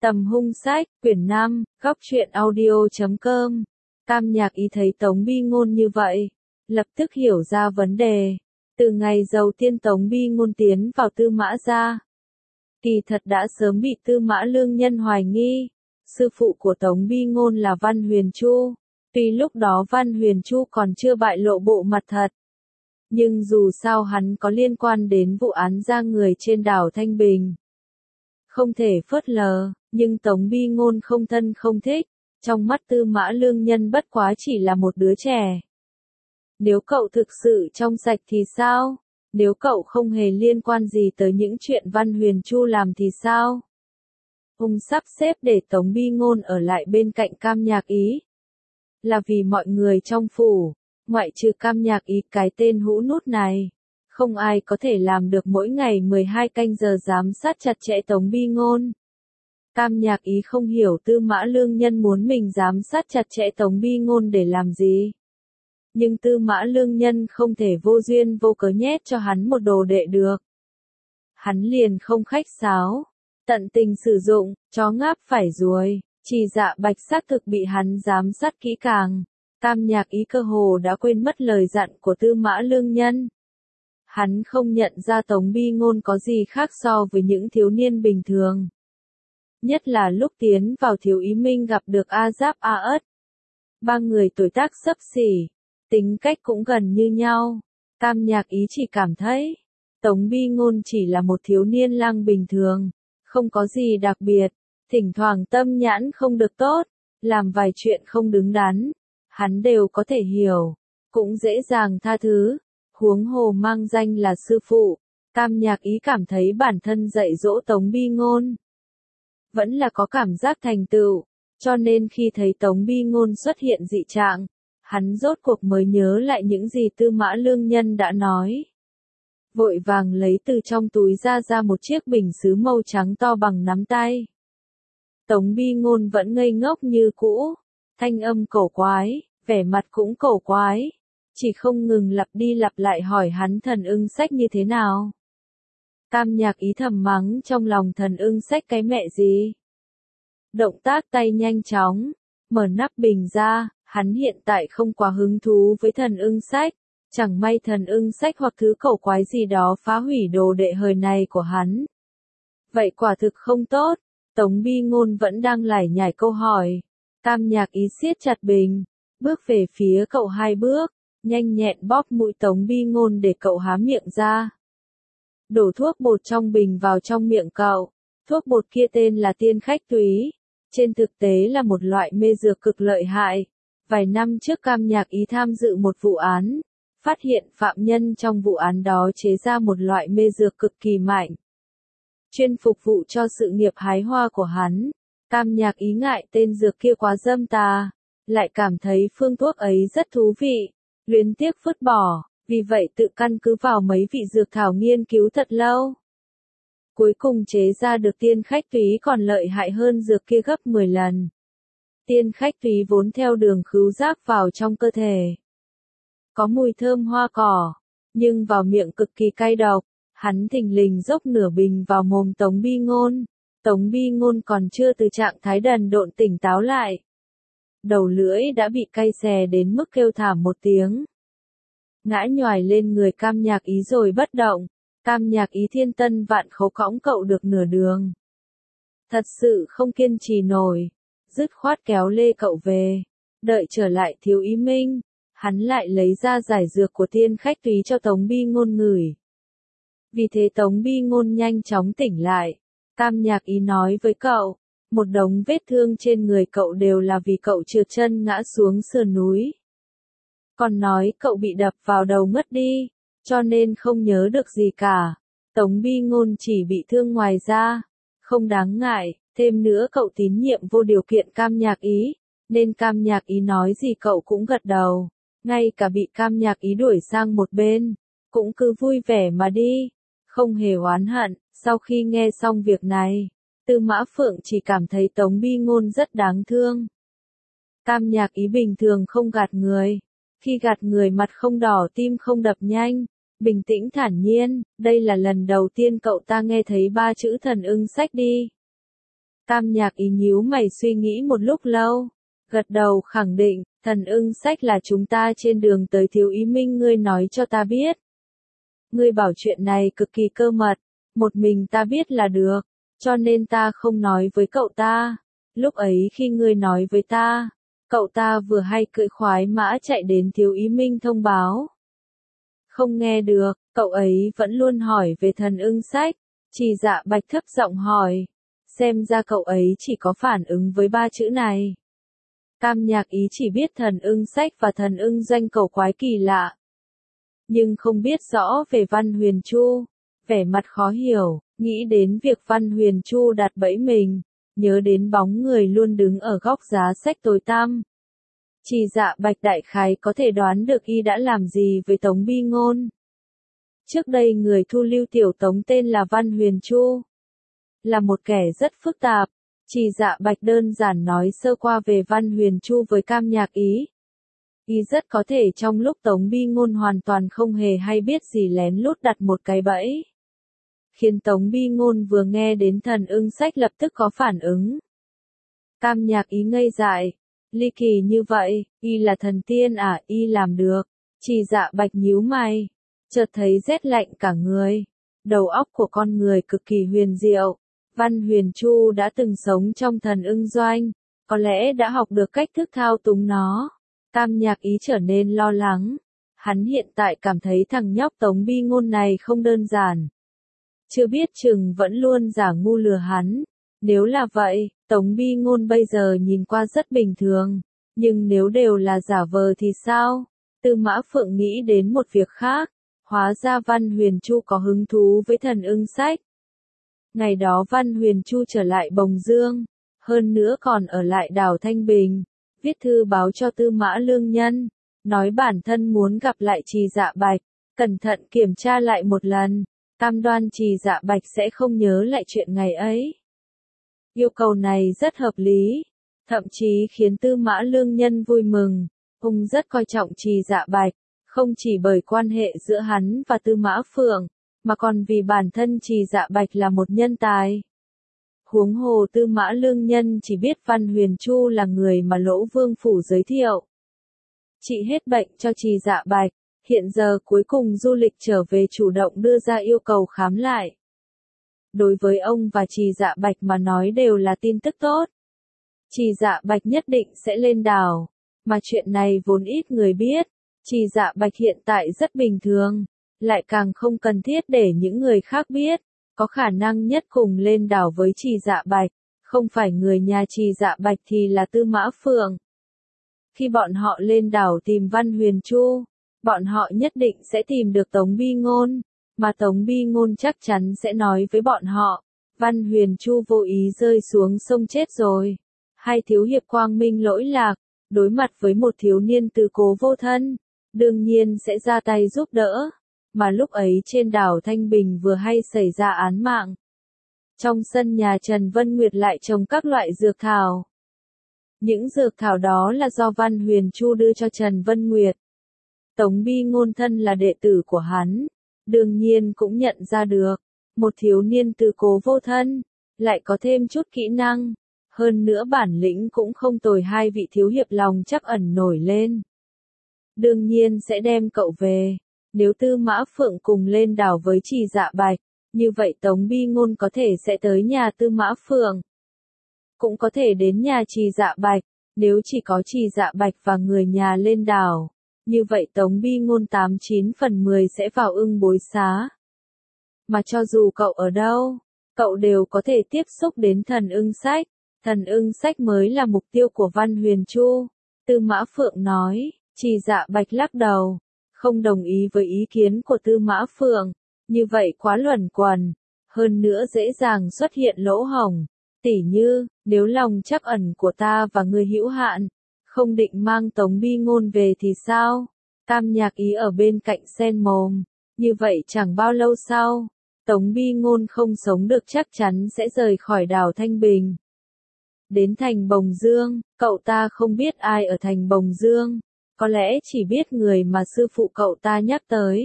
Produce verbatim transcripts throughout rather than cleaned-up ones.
Tầm hung sách, quyển năm, góc truyện audio chấm com. Tam Nhạc Ý thấy Tống Bi Ngôn như vậy, lập tức hiểu ra vấn đề. Từ ngày đầu tiên Tống Bi Ngôn tiến vào Tư Mã gia, kỳ thật đã sớm bị Tư Mã Lương Nhân hoài nghi. Sư phụ của Tống Bi Ngôn là Văn Huyền Chu, tuy lúc đó Văn Huyền Chu còn chưa bại lộ bộ mặt thật, nhưng dù sao hắn có liên quan đến vụ án giang người trên đảo Thanh Bình, không thể phớt lờ. Nhưng Tống Bi Ngôn không thân không thích, trong mắt Tư Mã Lương Nhân bất quá chỉ là một đứa trẻ. Nếu cậu thực sự trong sạch thì sao? Nếu cậu không hề liên quan gì tới những chuyện Văn Huyền Chu làm thì sao? Ông sắp xếp để Tống Bi Ngôn ở lại bên cạnh Cam Nhạc Ý, là vì mọi người trong phủ, ngoại trừ Cam Nhạc Ý cái tên hũ nút này, không ai có thể làm được mỗi ngày mười hai canh giờ giám sát chặt chẽ Tống Bi Ngôn. Cam Nhạc Ý không hiểu Tư Mã Lương Nhân muốn mình giám sát chặt chẽ Tống Bi Ngôn để làm gì. Nhưng Tư Mã Lương Nhân không thể vô duyên vô cớ nhét cho hắn một đồ đệ được. Hắn liền không khách sáo, tận tình sử dụng, chó ngáp phải ruồi, Chỉ Dạ Bạch xác thực bị hắn giám sát kỹ càng. Cam Nhạc Ý cơ hồ đã quên mất lời dặn của Tư Mã Lương Nhân. Hắn không nhận ra Tống Bi Ngôn có gì khác so với những thiếu niên bình thường. Nhất là lúc tiến vào Thiếu Ý Minh gặp được A Giáp A Ất. Ba người tuổi tác xấp xỉ, tính cách cũng gần như nhau. Cam Nhạc Ý chỉ cảm thấy, Tống Bi Ngôn chỉ là một thiếu niên lang bình thường, không có gì đặc biệt, thỉnh thoảng tâm nhãn không được tốt, làm vài chuyện không đứng đắn, hắn đều có thể hiểu, cũng dễ dàng tha thứ, huống hồ mang danh là sư phụ. Cam Nhạc Ý cảm thấy bản thân dạy dỗ Tống Bi Ngôn vẫn là có cảm giác thành tựu, cho nên khi thấy Tống Bi Ngôn xuất hiện dị trạng, hắn rốt cuộc mới nhớ lại những gì Tư Mã Lương Nhân đã nói. Vội vàng lấy từ trong túi ra ra một chiếc bình sứ màu trắng to bằng nắm tay. Tống Bi Ngôn vẫn ngây ngốc như cũ, thanh âm cổ quái, vẻ mặt cũng cổ quái, chỉ không ngừng lặp đi lặp lại hỏi hắn Thần Ưng Sách như thế nào. Cam Nhạc Ý thầm mắng trong lòng Thần Ưng Sách cái mẹ gì. Động tác tay nhanh chóng, mở nắp bình ra, hắn hiện tại không quá hứng thú với Thần Ưng Sách, chẳng may Thần Ưng Sách hoặc thứ cổ quái gì đó phá hủy đồ đệ hời này của hắn. Vậy quả thực không tốt. Tống Bi Ngôn vẫn đang lải nhải câu hỏi. Cam Nhạc Ý siết chặt bình, bước về phía cậu hai bước, nhanh nhẹn bóp mũi Tống Bi Ngôn để cậu há miệng ra. Đổ thuốc bột trong bình vào trong miệng cậu. Thuốc bột kia tên là Tiên Khách Túy, trên thực tế là một loại mê dược cực lợi hại. Vài năm trước Cam Nhạc Ý tham dự một vụ án, phát hiện phạm nhân trong vụ án đó chế ra một loại mê dược cực kỳ mạnh, chuyên phục vụ cho sự nghiệp hái hoa của hắn. Cam Nhạc Ý ngại tên dược kia quá dâm tà, lại cảm thấy phương thuốc ấy rất thú vị, luyến tiếc vứt bỏ, vì vậy tự căn cứ vào mấy vị dược thảo nghiên cứu thật lâu. Cuối cùng chế ra được Tiên Khách Túy còn lợi hại hơn dược kia gấp mười lần. Tiên Khách Túy vốn theo đường khứu giác vào trong cơ thể, có mùi thơm hoa cỏ, nhưng vào miệng cực kỳ cay độc. Hắn thình lình dốc nửa bình vào mồm Tống Bi Ngôn. Tống Bi Ngôn còn chưa từ trạng thái đần độn tỉnh táo lại, đầu lưỡi đã bị cay xè đến mức kêu thảm một tiếng, ngã nhoài lên người Cam Nhạc Ý rồi bất động. Cam Nhạc Ý thiên tân vạn khấu cõng cậu được nửa đường, thật sự không kiên trì nổi, dứt khoát kéo lê cậu về. Đợi trở lại Thiếu Ý Minh, hắn lại lấy ra giải dược của Tiên Khách Túy cho Tống Bi Ngôn ngửi. Vì thế Tống Bi Ngôn nhanh chóng tỉnh lại. Cam Nhạc Ý nói với cậu, một đống vết thương trên người cậu đều là vì cậu trượt chân ngã xuống sườn núi. Còn nói cậu bị đập vào đầu ngất đi, cho nên không nhớ được gì cả. Tống Bi Ngôn chỉ bị thương ngoài da, không đáng ngại, thêm nữa cậu tín nhiệm vô điều kiện Cam Nhạc Ý, nên Cam Nhạc Ý nói gì cậu cũng gật đầu. Ngay cả bị Cam Nhạc Ý đuổi sang một bên, cũng cứ vui vẻ mà đi, không hề oán hận. Sau khi nghe xong việc này, Tư Mã Phượng chỉ cảm thấy Tống Bi Ngôn rất đáng thương. Cam Nhạc Ý bình thường không gạt người, khi gạt người mặt không đỏ tim không đập nhanh, bình tĩnh thản nhiên. Đây là lần đầu tiên cậu ta nghe thấy ba chữ Thần Ưng Sách đi. Tam Nhạc Ý nhíu mày suy nghĩ một lúc lâu, gật đầu khẳng định, Thần Ưng Sách là chúng ta trên đường tới Thiếu Ý Minh ngươi nói cho ta biết. Ngươi bảo chuyện này cực kỳ cơ mật, một mình ta biết là được, cho nên ta không nói với cậu ta. Lúc ấy khi ngươi nói với ta, cậu ta vừa hay cưỡi khoái mã chạy đến Thiếu Ý Minh thông báo. Không nghe được, cậu ấy vẫn luôn hỏi về Thần Ưng Sách. Trì Dạ Bạch thấp giọng hỏi, xem ra cậu ấy chỉ có phản ứng với ba chữ này. Tam Nhạc Ý chỉ biết Thần Ưng Sách và Thần Ưng Doanh cầu quái kỳ lạ, nhưng không biết rõ về Văn Huyền Chu, vẻ mặt khó hiểu, nghĩ đến việc Văn Huyền Chu đặt bẫy mình, nhớ đến bóng người luôn đứng ở góc giá sách tối tăm. Trì Dạ Bạch đại khái có thể đoán được y đã làm gì với Tống Bi Ngôn. Trước đây người thu lưu tiểu Tống tên là Văn Huyền Chu, là một kẻ rất phức tạp. Trì Dạ Bạch đơn giản nói sơ qua về Văn Huyền Chu với Tam Nhạc Ý. Y rất có thể trong lúc Tống Bi Ngôn hoàn toàn không hề hay biết gì lén lút đặt một cái bẫy, khiến Tống Bi Ngôn vừa nghe đến Thần Ưng Sách lập tức có phản ứng. Tam Nhạc Ý ngây dại, ly kỳ như vậy, y là thần tiên à, y làm được. Trì Dạ Bạch nhíu mày, chợt thấy rét lạnh cả người. Đầu óc của con người cực kỳ huyền diệu. Văn Huyền Chu đã từng sống trong Thần Ưng Doanh, có lẽ đã học được cách thức thao túng nó. Tam Nhạc Ý trở nên lo lắng. Hắn hiện tại cảm thấy thằng nhóc Tống Bi Ngôn này không đơn giản. Chưa biết chừng vẫn luôn giả ngu lừa hắn. Nếu là vậy, Tống Bi Ngôn bây giờ nhìn qua rất bình thường. Nhưng nếu đều là giả vờ thì sao? Tư Mã Phượng nghĩ đến một việc khác. Hóa ra Văn Huyền Chu có hứng thú với Thần Ưng Sách. Ngày đó Văn Huyền Chu trở lại Bồng Dương, hơn nữa còn ở lại đảo Thanh Bình, viết thư báo cho Tư Mã Lương Nhân, nói bản thân muốn gặp lại Trì Dạ Bạch, cẩn thận kiểm tra lại một lần, cam đoan Trì Dạ Bạch sẽ không nhớ lại chuyện ngày ấy. Yêu cầu này rất hợp lý, thậm chí khiến Tư Mã Lương Nhân vui mừng, ông rất coi trọng Trì Dạ Bạch, không chỉ bởi quan hệ giữa hắn và Tư Mã Phượng, mà còn vì bản thân Trì Dạ Bạch là một nhân tài. Huống hồ Tư Mã Lương Nhân chỉ biết Văn Huyền Chu là người mà Lỗ Vương Phủ giới thiệu. Trị hết bệnh cho Trì Dạ Bạch, hiện giờ cuối cùng du lịch trở về chủ động đưa ra yêu cầu khám lại. Đối với ông và Trì Dạ Bạch mà nói đều là tin tức tốt. Trì Dạ Bạch nhất định sẽ lên đảo, mà chuyện này vốn ít người biết. Trì Dạ Bạch hiện tại rất bình thường, lại càng không cần thiết để những người khác biết. Có khả năng nhất cùng lên đảo với Trì Dạ Bạch, không phải người nhà Trì Dạ Bạch thì là Tư Mã Phượng. Khi bọn họ lên đảo tìm Văn Huyền Chu, bọn họ nhất định sẽ tìm được Tống Bi Ngôn, mà Tống Bi Ngôn chắc chắn sẽ nói với bọn họ, Văn Huyền Chu vô ý rơi xuống sông chết rồi. Hai thiếu hiệp quang minh lỗi lạc, đối mặt với một thiếu niên tứ cố vô thân, đương nhiên sẽ ra tay giúp đỡ. Mà lúc ấy trên đảo Thanh Bình vừa hay xảy ra án mạng. Trong sân nhà Trần Vân Nguyệt lại trồng các loại dược thảo. Những dược thảo đó là do Văn Huyền Chu đưa cho Trần Vân Nguyệt. Tống Bi Ngôn thân là đệ tử của hắn, đương nhiên cũng nhận ra được, một thiếu niên tứ cố vô thân, lại có thêm chút kỹ năng, hơn nữa bản lĩnh cũng không tồi, hai vị thiếu hiệp lòng chắc ẩn nổi lên. Đương nhiên sẽ đem cậu về. Nếu Tư Mã Phượng cùng lên đảo với Trì Dạ Bạch, như vậy Tống Bi Ngôn có thể sẽ tới nhà Tư Mã Phượng. Cũng có thể đến nhà Trì Dạ Bạch, nếu chỉ có Trì Dạ Bạch và người nhà lên đảo. Như vậy Tống Bi Ngôn tám chín phần mười sẽ vào ưng bối xá. Mà cho dù cậu ở đâu, cậu đều có thể tiếp xúc đến Thần Ưng Sách. Thần Ưng Sách mới là mục tiêu của Văn Huyền Chu. Tư Mã Phượng nói, Trì Dạ Bạch lắc đầu. Không đồng ý với ý kiến của Tư Mã Phượng, như vậy quá luẩn quẩn, hơn nữa dễ dàng xuất hiện lỗ hổng, tỉ như, nếu lòng trắc ẩn của ta và người hữu hạn, không định mang Tống Bi Ngôn về thì sao? Tam Nhạc Ý ở bên cạnh sen mồm, như vậy chẳng bao lâu sau, Tống Bi Ngôn không sống được chắc chắn sẽ rời khỏi đảo Thanh Bình. Đến thành Bồng Dương, cậu ta không biết ai ở thành Bồng Dương. Có lẽ chỉ biết người mà sư phụ cậu ta nhắc tới.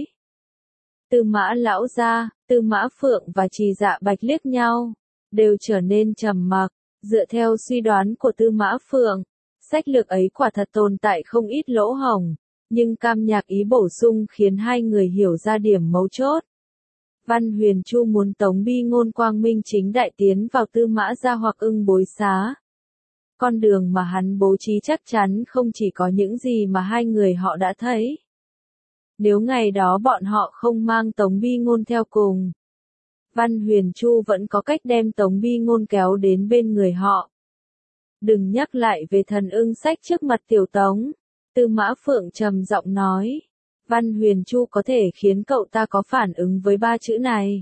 Tư Mã lão gia, Tư Mã Phượng và Trì Dạ Bạch liếc nhau, đều trở nên trầm mặc, Dựa theo suy đoán của Tư Mã Phượng, sách lược ấy quả thật tồn tại không ít lỗ hổng, nhưng Cam Nhạc Ý bổ sung khiến hai người hiểu ra điểm mấu chốt. Văn Huyền Chu muốn Tống Bi Ngôn quang minh chính đại tiến vào Tư Mã gia hoặc Ưng Bối Xá. Con đường mà hắn bố trí chắc chắn không chỉ có những gì mà hai người họ đã thấy. Nếu ngày đó bọn họ không mang Tống Bi Ngôn theo cùng, Văn Huyền Chu vẫn có cách đem Tống Bi Ngôn kéo đến bên người họ. Đừng nhắc lại về thần ưng sách trước mặt Tiểu Tống, Tư Mã Phượng trầm giọng nói. Văn Huyền Chu có thể khiến cậu ta có phản ứng với ba chữ này.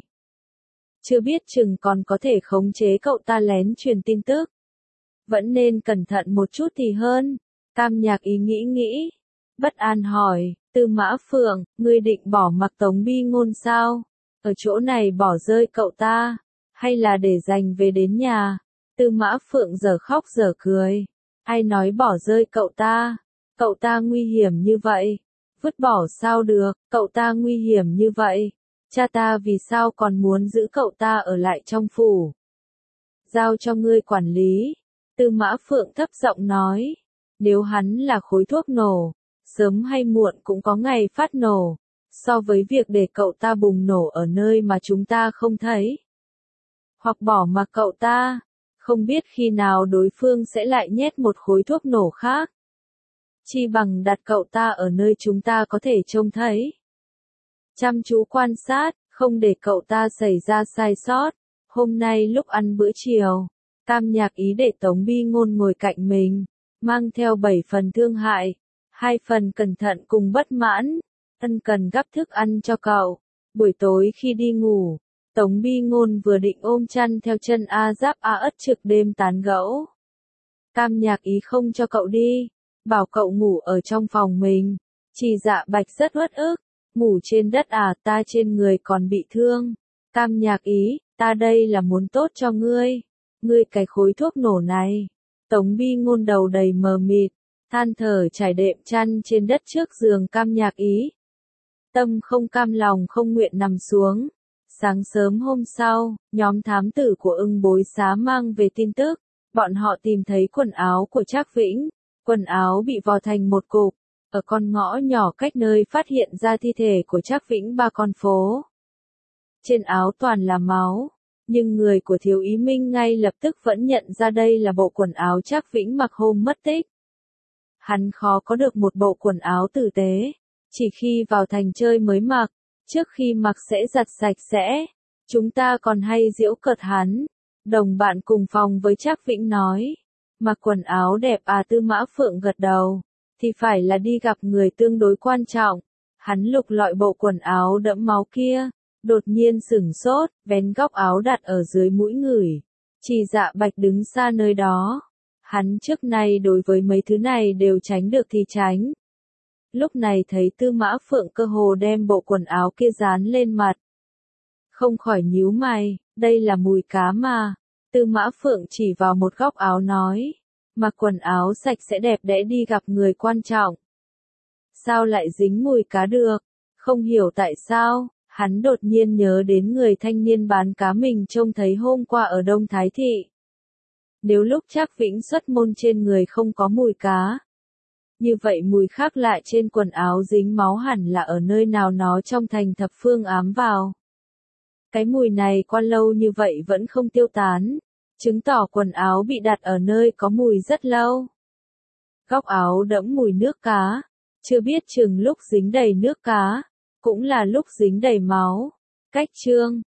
Chưa biết chừng còn có thể khống chế cậu ta lén truyền tin tức. Vẫn nên cẩn thận một chút thì hơn. Cam Nhạc Ý nghĩ nghĩ. Bất an hỏi, Tư Mã Phượng, ngươi định bỏ mặc Tống Bi Ngôn sao? Ở chỗ này bỏ rơi cậu ta, hay là để dành về đến nhà? Tư Mã Phượng giờ khóc giờ cười. Ai nói bỏ rơi cậu ta? Cậu ta nguy hiểm như vậy. Vứt bỏ sao được, cậu ta nguy hiểm như vậy. Cha ta vì sao còn muốn giữ cậu ta ở lại trong phủ? Giao cho ngươi quản lý. Tư Mã Phượng thấp giọng nói. Nếu hắn là khối thuốc nổ, sớm hay muộn cũng có ngày phát nổ. So với việc để cậu ta bùng nổ ở nơi mà chúng ta không thấy. Hoặc bỏ mặc cậu ta, không biết khi nào đối phương sẽ lại nhét một khối thuốc nổ khác. Chi bằng đặt cậu ta ở nơi chúng ta có thể trông thấy. Chăm chú quan sát, không để cậu ta xảy ra sai sót. Hôm nay lúc ăn bữa chiều, Cam Nhạc Ý để Tống Bi Ngôn ngồi cạnh mình, mang theo bảy phần thương hại, hai phần cẩn thận cùng bất mãn. Ân cần gắp thức ăn cho cậu. Buổi tối khi đi ngủ, Tống Bi Ngôn vừa định ôm chăn theo chân A Giáp A Ất trực đêm tán gẫu. Cam Nhạc Ý không cho cậu đi, bảo cậu ngủ ở trong phòng mình. Chỉ Dạ Bạch rất uất ức, ngủ trên đất à, ta trên người còn bị thương. Cam Nhạc Ý, ta đây là muốn tốt cho ngươi. Ngươi cái khối thuốc nổ này. Tống Bi Ngôn đầu đầy mờ mịt, than thở trải đệm chăn trên đất trước giường Cam Nhạc Ý. Tâm không cam lòng không nguyện nằm xuống. Sáng sớm hôm sau, nhóm thám tử của Ưng Bối Xá mang về tin tức. Bọn họ tìm thấy quần áo của Trác Vĩnh. Quần áo bị vò thành một cục. Ở con ngõ nhỏ cách nơi phát hiện ra thi thể của Trác Vĩnh ba con phố. Trên áo toàn là máu. Nhưng người của Thiếu Ý Minh ngay lập tức vẫn nhận ra đây là bộ quần áo Trác Vĩnh mặc hôm mất tích. Hắn khó có được một bộ quần áo tử tế. Chỉ khi vào thành chơi mới mặc, trước khi mặc sẽ giặt sạch sẽ. Chúng ta còn hay giễu cợt hắn. Đồng bạn cùng phòng với Trác Vĩnh nói. Mặc quần áo đẹp à, Tư Mã Phượng gật đầu. Thì phải là đi gặp người tương đối quan trọng. Hắn lục lọi bộ quần áo đẫm máu kia. Đột nhiên sửng sốt, vén góc áo đặt ở dưới mũi ngửi. Chỉ Dạ Bạch đứng xa nơi đó. Hắn trước nay đối với mấy thứ này đều tránh được thì tránh. Lúc này thấy Tư Mã Phượng cơ hồ đem bộ quần áo kia dán lên mặt. Không khỏi nhíu mày, đây là mùi cá mà. Tư Mã Phượng chỉ vào một góc áo nói. Mặc quần áo sạch sẽ đẹp đẽ đi gặp người quan trọng. Sao lại dính mùi cá được? Không hiểu tại sao, hắn đột nhiên nhớ đến người thanh niên bán cá mình trông thấy hôm qua ở Đông Thái Thị. Nếu lúc Trác Vĩnh xuất môn trên người không có mùi cá, như vậy mùi khác lạ trên quần áo dính máu hẳn là ở nơi nào nó trong thành thập phương ám vào. Cái mùi này qua lâu như vậy vẫn không tiêu tán, chứng tỏ quần áo bị đặt ở nơi có mùi rất lâu. Góc áo đẫm mùi nước cá, chưa biết chừng lúc dính đầy nước cá, cũng là lúc dính đầy máu. Cách chương